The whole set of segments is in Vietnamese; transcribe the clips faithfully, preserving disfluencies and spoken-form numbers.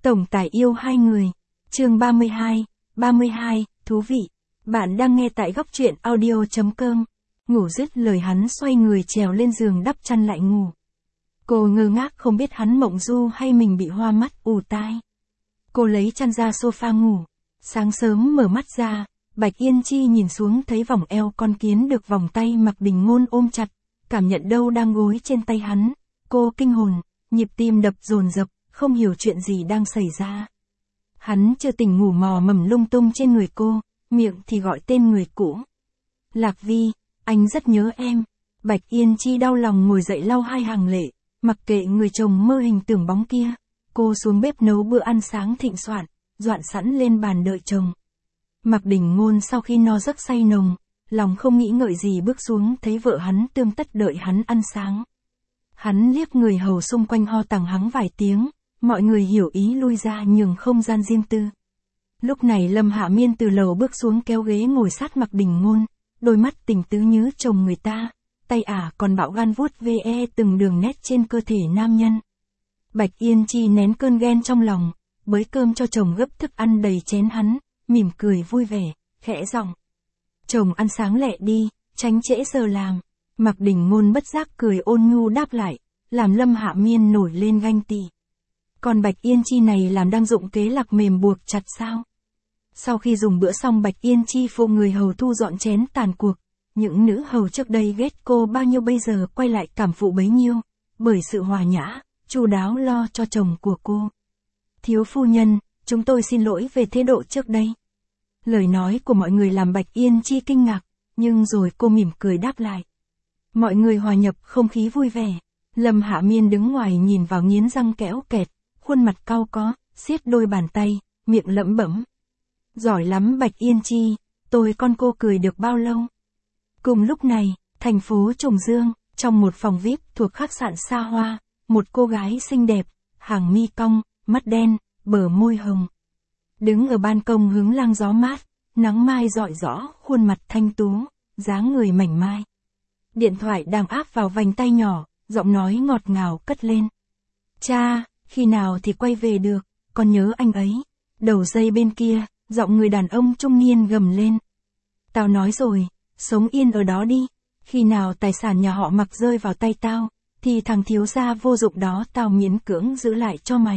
Tổng tài yêu hai người. Chương ba mươi hai, ba mươi hai, thú vị. Bạn đang nghe tại góc truyện audio chấm com. Ngủ dứt lời hắn xoay người trèo lên giường đắp chăn lại ngủ. Cô ngơ ngác không biết hắn mộng du hay mình bị hoa mắt ù tai. Cô lấy chăn ra sofa ngủ. Sáng sớm mở mắt ra, Bạch Yên Chi nhìn xuống thấy vòng eo con kiến được vòng tay Mạc Đình Ngôn ôm chặt, cảm nhận đâu đang gối trên tay hắn. Cô kinh hồn, nhịp tim đập dồn dập, không hiểu chuyện gì đang xảy ra. Hắn chưa tỉnh ngủ mò mầm lung tung trên người cô, miệng thì gọi tên người cũ. Lạc Vi, anh rất nhớ em. Bạch Yên Chi đau lòng ngồi dậy lau hai hàng lệ, mặc kệ người chồng mơ hình tưởng bóng kia. Cô xuống bếp nấu bữa ăn sáng thịnh soạn, dọn sẵn lên bàn đợi chồng. Mạc Đình Ngôn sau khi no giấc say nồng, lòng không nghĩ ngợi gì bước xuống thấy vợ hắn tươm tất đợi hắn ăn sáng. Hắn liếc người hầu xung quanh ho tằng hắng vài tiếng, mọi người hiểu ý lui ra nhường không gian riêng tư. Lúc này Lâm Hạ Miên từ lầu bước xuống kéo ghế ngồi sát Mạc Đình Ngôn, đôi mắt tình tứ như chồng người ta, tay ả còn bạo gan vuốt ve từng đường nét trên cơ thể nam nhân. Bạch Yên Chi nén cơn ghen trong lòng, bới cơm cho chồng gấp thức ăn đầy chén hắn, mỉm cười vui vẻ, khẽ giọng. Chồng ăn sáng lẹ đi, tránh trễ giờ làm. Mạc Đình Ngôn bất giác cười ôn nhu đáp lại, làm Lâm Hạ Miên nổi lên ganh tị. Còn Bạch Yên Chi này làm đang dụng kế lạc mềm buộc chặt sao? Sau khi dùng bữa xong Bạch Yên Chi phụ người hầu thu dọn chén tàn cuộc, những nữ hầu trước đây ghét cô bao nhiêu bây giờ quay lại cảm phụ bấy nhiêu, bởi sự hòa nhã, chu đáo lo cho chồng của cô. Thiếu phu nhân, chúng tôi xin lỗi về thái độ trước đây. Lời nói của mọi người làm Bạch Yên Chi kinh ngạc, nhưng rồi cô mỉm cười đáp lại. Mọi người hòa nhập không khí vui vẻ. Lâm Hạ Miên đứng ngoài nhìn vào nghiến răng kẽo kẹt, khuôn mặt cau có, siết đôi bàn tay, miệng lẩm bẩm. Giỏi lắm Bạch Yên Chi, tôi con cô cười được bao lâu. Cùng lúc này, thành phố Trùng Dương, trong một phòng vi ai pi thuộc khách sạn xa hoa, một cô gái xinh đẹp, hàng mi cong, mắt đen, bờ môi hồng. Đứng ở ban công hứng lăng gió mát, nắng mai rọi rõ khuôn mặt thanh tú, dáng người mảnh mai. Điện thoại đang áp vào vành tay nhỏ, giọng nói ngọt ngào cất lên. Cha, khi nào thì quay về được, con nhớ anh ấy. Đầu dây bên kia, giọng người đàn ông trung niên gầm lên. Tao nói rồi, sống yên ở đó đi, khi nào tài sản nhà họ Mặc rơi vào tay tao, thì thằng thiếu gia vô dụng đó tao miễn cưỡng giữ lại cho mày.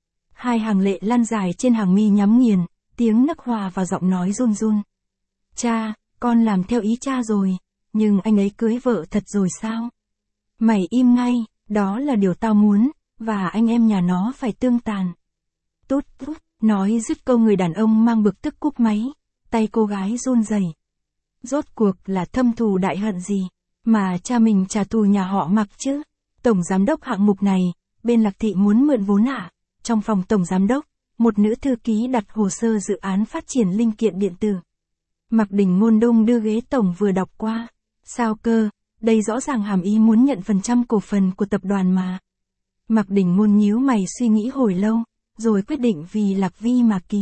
Hai hàng lệ lăn dài trên hàng mi nhắm nghiền, tiếng nấc hòa vào giọng nói run run. Cha, con làm theo ý cha rồi, nhưng anh ấy cưới vợ thật rồi sao? Mày im ngay, đó là điều tao muốn, và anh em nhà nó phải tương tàn. Tút tút, nói dứt câu người đàn ông mang bực tức cúp máy, tay cô gái run rẩy. Rốt cuộc là thâm thù đại hận gì, mà cha mình trả thù nhà họ Mặc chứ? Tổng giám đốc hạng mục này, bên Lạc Thị muốn mượn vốn ạ. À? Trong phòng tổng giám đốc, một nữ thư ký đặt hồ sơ dự án phát triển linh kiện điện tử. Mạc Đình Ngôn đông đưa ghế tổng vừa đọc qua. Sao cơ, đây rõ ràng hàm ý muốn nhận phần trăm cổ phần của tập đoàn mà. Mạc Đình Ngôn nhíu mày suy nghĩ hồi lâu, rồi quyết định vì Lạc Vi mà ký.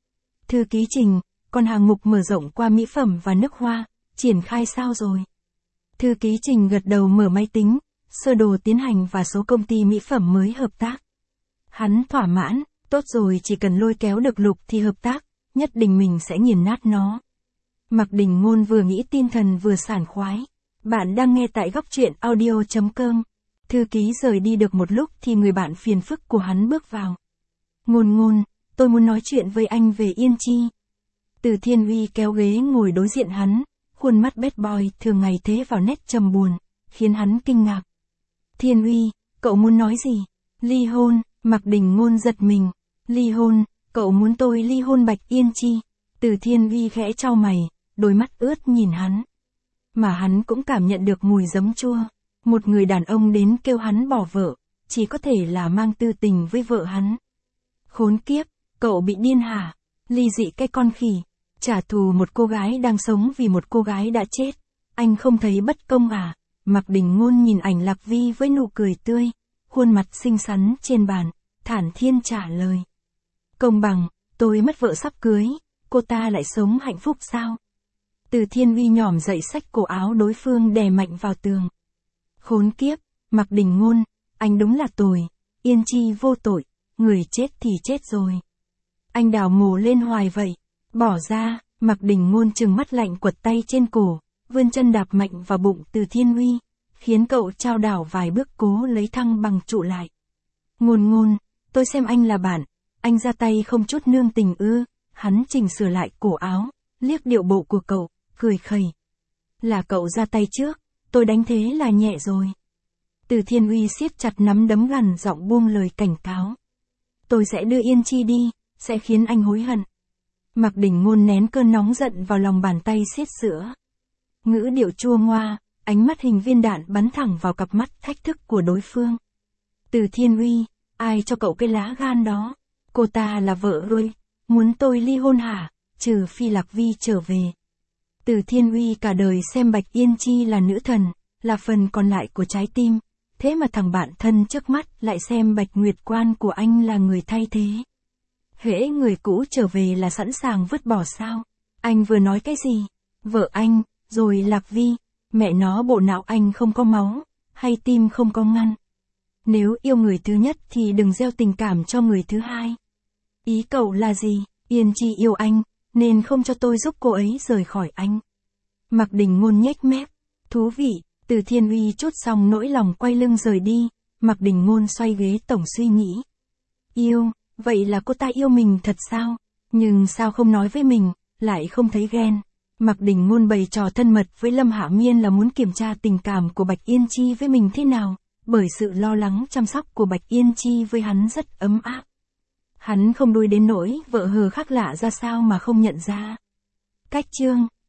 Thư ký Trình, còn hàng mục mở rộng qua mỹ phẩm và nước hoa, triển khai sao rồi? Thư ký Trình gật đầu mở máy tính, sơ đồ tiến hành và số công ty mỹ phẩm mới hợp tác. Hắn thỏa mãn, tốt rồi chỉ cần lôi kéo được Lục thì hợp tác, nhất định mình sẽ nghiền nát nó. Mạc Đình Ngôn vừa nghĩ tin thần vừa sảng khoái. Bạn đang nghe tại góc truyện audio chấm com. Thư ký rời đi được một lúc thì người bạn phiền phức của hắn bước vào. Ngôn Ngôn, tôi muốn nói chuyện với anh về Yên Chi. Từ Thiên Uy kéo ghế ngồi đối diện hắn, khuôn mắt bad boy thường ngày thế vào nét trầm buồn, khiến hắn kinh ngạc. Thiên Uy, cậu muốn nói gì? Ly hôn. Mạc Đình Ngôn giật mình. Ly hôn, cậu muốn tôi ly hôn Bạch Yên Chi? Từ Thiên Uy khẽ chau mày, đôi mắt ướt nhìn hắn. Mà hắn cũng cảm nhận được mùi giấm chua. Một người đàn ông đến kêu hắn bỏ vợ, chỉ có thể là mang tư tình với vợ hắn. Khốn kiếp, cậu bị điên hả? Ly dị cái con khỉ. Trả thù một cô gái đang sống vì một cô gái đã chết. Anh không thấy bất công à? Mạc Đình Ngôn nhìn ảnh Lạc Vi với nụ cười tươi, khuôn mặt xinh xắn trên bàn, thản nhiên trả lời. Công bằng, tôi mất vợ sắp cưới, cô ta lại sống hạnh phúc sao? Từ Thiên Uy nhỏm dậy xách cổ áo đối phương đè mạnh vào tường. Khốn kiếp, Mạc Đình Ngôn, anh đúng là tồi, Yên Chi vô tội, người chết thì chết rồi. Anh đào mồ lên hoài vậy. Bỏ ra, Mạc Đình Ngôn trừng mắt lạnh quật tay trên cổ, vươn chân đạp mạnh vào bụng Từ Thiên Uy, khiến cậu chao đảo vài bước cố lấy thăng bằng trụ lại. Ngôn Ngôn, tôi xem anh là bạn, anh ra tay không chút nương tình ư? Hắn chỉnh sửa lại cổ áo, liếc điệu bộ của cậu, cười khẩy. Là cậu ra tay trước, tôi đánh thế là nhẹ rồi. Từ Thiên Uy siết chặt nắm đấm gằn giọng buông lời cảnh cáo. Tôi sẽ đưa Yên Chi đi, sẽ khiến anh hối hận. Mạc Đình Ngôn nén cơn nóng giận vào lòng bàn tay siết sữa. Ngữ điệu chua ngoa, ánh mắt hình viên đạn bắn thẳng vào cặp mắt thách thức của đối phương. Từ Thiên Uy, ai cho cậu cái lá gan đó? Cô ta là vợ ơi, muốn tôi ly hôn hả? Trừ phi Lạc Vi trở về. Từ Thiên Uy cả đời xem Bạch Yên Chi là nữ thần, là phần còn lại của trái tim. Thế mà thằng bạn thân trước mắt lại xem Bạch Nguyệt Quan của anh là người thay thế. Hễ người cũ trở về là sẵn sàng vứt bỏ sao? Anh vừa nói cái gì? Vợ anh, rồi Lạc Vi, mẹ nó bộ não anh không có máu, hay tim không có ngăn. Nếu yêu người thứ nhất thì đừng gieo tình cảm cho người thứ hai. Ý cậu là gì? Yên Chi yêu anh, nên không cho tôi giúp cô ấy rời khỏi anh. Mạc Đình Ngôn nhếch mép. Thú vị. Từ Thiên Uy trút xong nỗi lòng quay lưng rời đi, Mạc Đình Ngôn xoay ghế tổng suy nghĩ. Yêu, vậy là cô ta yêu mình thật sao? Nhưng sao không nói với mình, lại không thấy ghen. Mạc Đình Ngôn bày trò thân mật với Lâm Hạ Miên là muốn kiểm tra tình cảm của Bạch Yên Chi với mình thế nào, bởi sự lo lắng chăm sóc của Bạch Yên Chi với hắn rất ấm áp. Hắn không đuối đến nỗi vợ hờ khác lạ ra sao mà không nhận ra. Cách chương